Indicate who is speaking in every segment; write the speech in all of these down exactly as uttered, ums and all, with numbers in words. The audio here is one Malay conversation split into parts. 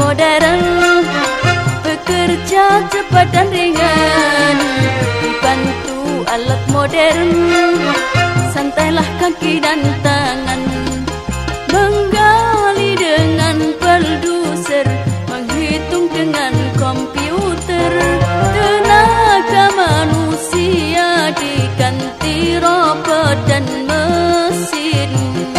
Speaker 1: modern, bekerja cepat dan ringan, dibantu alat modern, santailah kaki dan tangan, menggali dengan bulldozer, menghitung dengan komputer, tenaga manusia diganti robot dan mesin.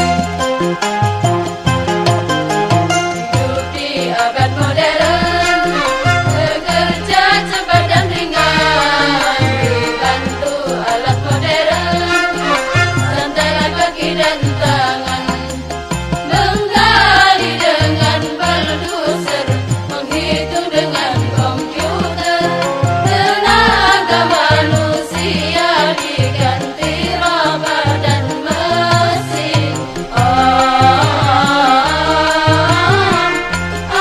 Speaker 2: Hidup di abad modern, bekerja cepat dan ringan, dibantu alat modern, santailah kaki dan tangan, menggali dengan bulldozer, menghitung dengan komputer, tenaga manusia diganti robot dan mesin. Oh, ah,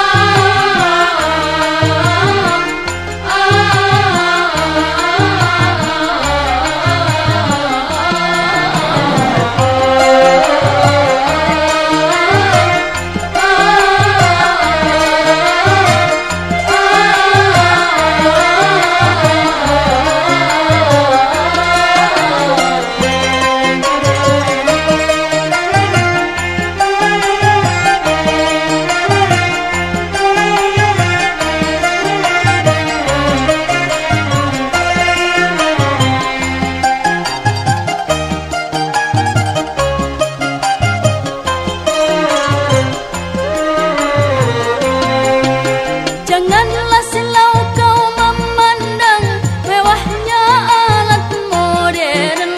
Speaker 1: Janganlah silau kau memandang mewahnya alat modern.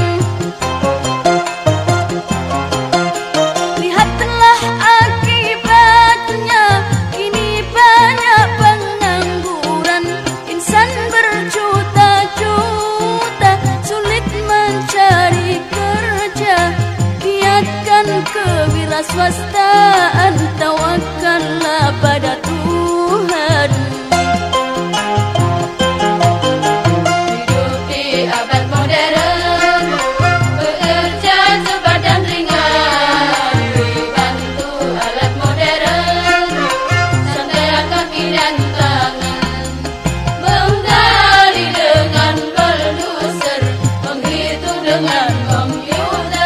Speaker 1: Lihatlah akibatnya, kini banyak pengangguran, insan berjuta-juta sulit mencari kerja. Giatkan kewirausahaan, tawakallah pada Tuhan.
Speaker 2: hidup di abad modern, bekerja cepat dan ringan, dibantu alat modern, santailah kaki dan tangan, menggali dengan bulldozer, menghitung dengan komputer,